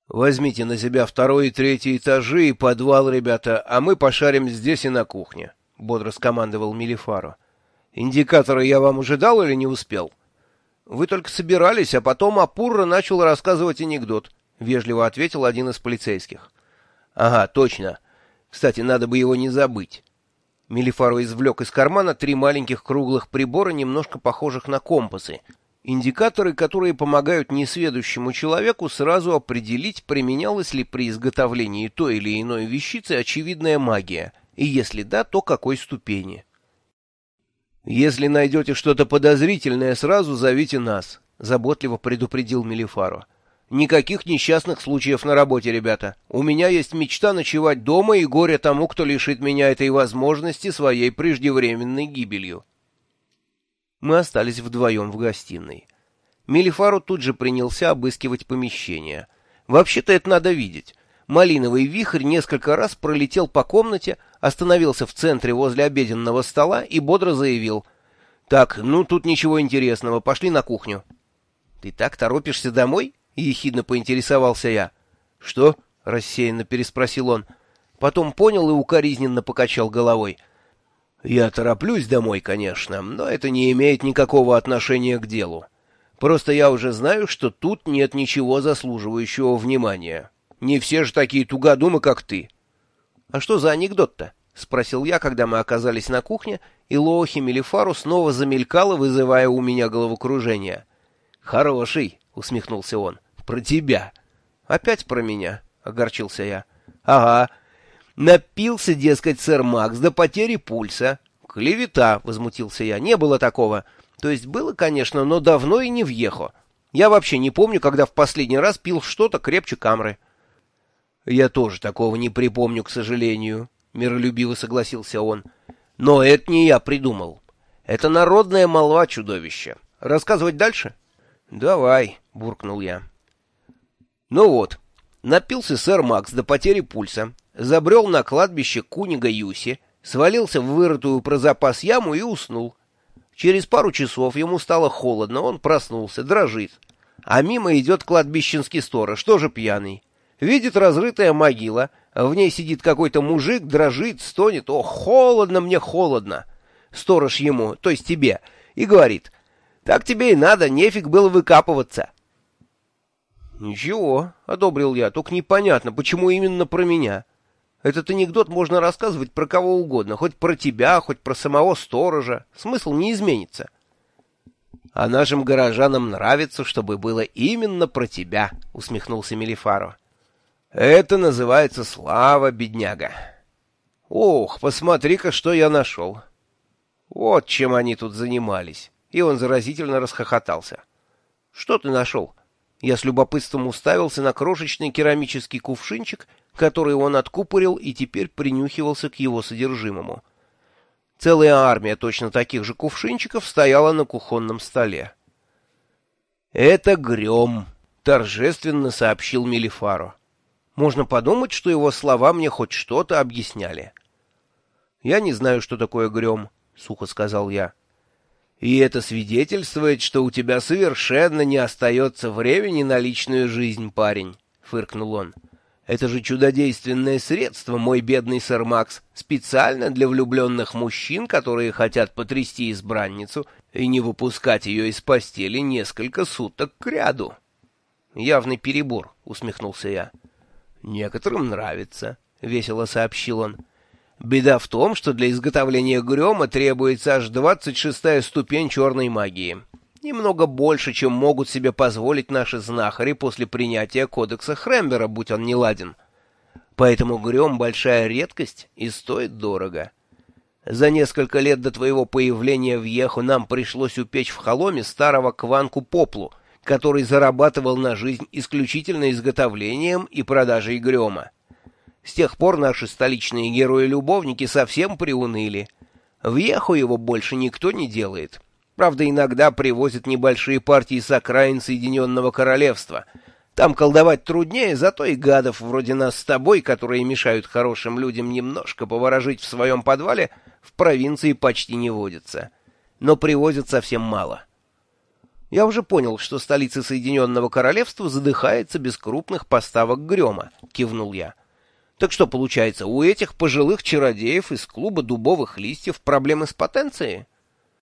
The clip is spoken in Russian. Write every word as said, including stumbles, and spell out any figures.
Возьмите на себя второй и третий этажи и подвал, ребята, а мы пошарим здесь и на кухне, — бодро скомандовал Мелифаро. — Индикаторы я вам уже дал или не успел? — Вы только собирались, а потом Апурра начал рассказывать анекдот, — вежливо ответил один из полицейских. — Ага, точно. Кстати, надо бы его не забыть. Мелифаро извлек из кармана три маленьких круглых прибора, немножко похожих на компасы. Индикаторы, которые помогают несведущему человеку сразу определить, применялась ли при изготовлении той или иной вещицы очевидная магия, и если да, то какой ступени. «Если найдете что-то подозрительное, сразу зовите нас», — заботливо предупредил Мелифаро. «Никаких несчастных случаев на работе, ребята. У меня есть мечта ночевать дома, и горе тому, кто лишит меня этой возможности своей преждевременной гибелью». Мы остались вдвоем в гостиной. Мелифаро тут же принялся обыскивать помещение. Вообще-то это надо видеть. Малиновый вихрь несколько раз пролетел по комнате, остановился в центре возле обеденного стола и бодро заявил: «Так, ну тут ничего интересного, пошли на кухню». «Ты так торопишься домой?» — ехидно поинтересовался я. «Что?» — рассеянно переспросил он. Потом понял и укоризненно покачал головой. «Я тороплюсь домой, конечно, но это не имеет никакого отношения к делу. Просто я уже знаю, что тут нет ничего заслуживающего внимания. Не все же такие тугодумы, как ты». «А что за анекдот-то?» — спросил я, когда мы оказались на кухне, и Лоохи Мелифаро снова замелькало, вызывая у меня головокружение. «Хороший», — усмехнулся он, — «про тебя». «Опять про меня?» — огорчился я. «Ага. Напился, дескать, сэр Макс до потери пульса». «Клевета», — возмутился я, — «не было такого. То есть было, конечно, но давно и не въехо. Я вообще не помню, когда в последний раз пил что-то крепче камры». «Я тоже такого не припомню, к сожалению», — миролюбиво согласился он. «Но это не я придумал. Это народная молва, чудовище. Рассказывать дальше?» «Давай», — буркнул я. «Ну вот, напился сэр Макс до потери пульса, забрел на кладбище Кунига Юси, свалился в вырытую про запас яму и уснул. Через пару часов ему стало холодно, он проснулся, дрожит. А мимо идет кладбищенский сторож, тоже пьяный. Видит разрытая могила, в ней сидит какой-то мужик, дрожит, стонет. «О, холодно мне, холодно!» Сторож ему, то есть тебе, и говорит: «Так тебе и надо, нефиг было выкапываться». «Ничего», — одобрил я, — «только непонятно, почему именно про меня. Этот анекдот можно рассказывать про кого угодно, хоть про тебя, хоть про самого сторожа. Смысл не изменится». «А нашим горожанам нравится, чтобы было именно про тебя», — усмехнулся Мелифаро. «Это называется слава, бедняга. Ох, посмотри-ка, что я нашел». Вот чем они тут занимались. И он заразительно расхохотался. «Что ты нашел?» Я с любопытством уставился на крошечный керамический кувшинчик, который он откупорил и теперь принюхивался к его содержимому. Целая армия точно таких же кувшинчиков стояла на кухонном столе. «Это грем», — торжественно сообщил Мелифаро. Можно подумать, что его слова мне хоть что-то объясняли. «Я не знаю, что такое грем», — сухо сказал я. «И это свидетельствует, что у тебя совершенно не остается времени на личную жизнь, парень», — фыркнул он. «Это же чудодейственное средство, мой бедный сэр Макс, специально для влюбленных мужчин, которые хотят потрясти избранницу и не выпускать ее из постели несколько суток кряду». «Явный перебор», — усмехнулся я. «Некоторым нравится», — весело сообщил он. «Беда в том, что для изготовления грема требуется аж двадцать шестая ступень черной магии. Немного больше, чем могут себе позволить наши знахари после принятия кодекса Хрембера, будь он неладен. Поэтому грем — большая редкость и стоит дорого. За несколько лет до твоего появления в Еху нам пришлось упечь в холоме старого Кванку Поплу, который зарабатывал на жизнь исключительно изготовлением и продажей грема. С тех пор наши столичные герои-любовники совсем приуныли. В Еху его больше никто не делает. Правда, иногда привозят небольшие партии с окраин Соединенного Королевства. Там колдовать труднее, зато и гадов вроде нас с тобой, которые мешают хорошим людям немножко поворожить в своем подвале, в провинции почти не водится. Но привозят совсем мало. Я уже понял, что столица Соединенного Королевства задыхается без крупных поставок грема, кивнул я. Так что получается, у этих пожилых чародеев из клуба дубовых листьев проблемы с потенцией?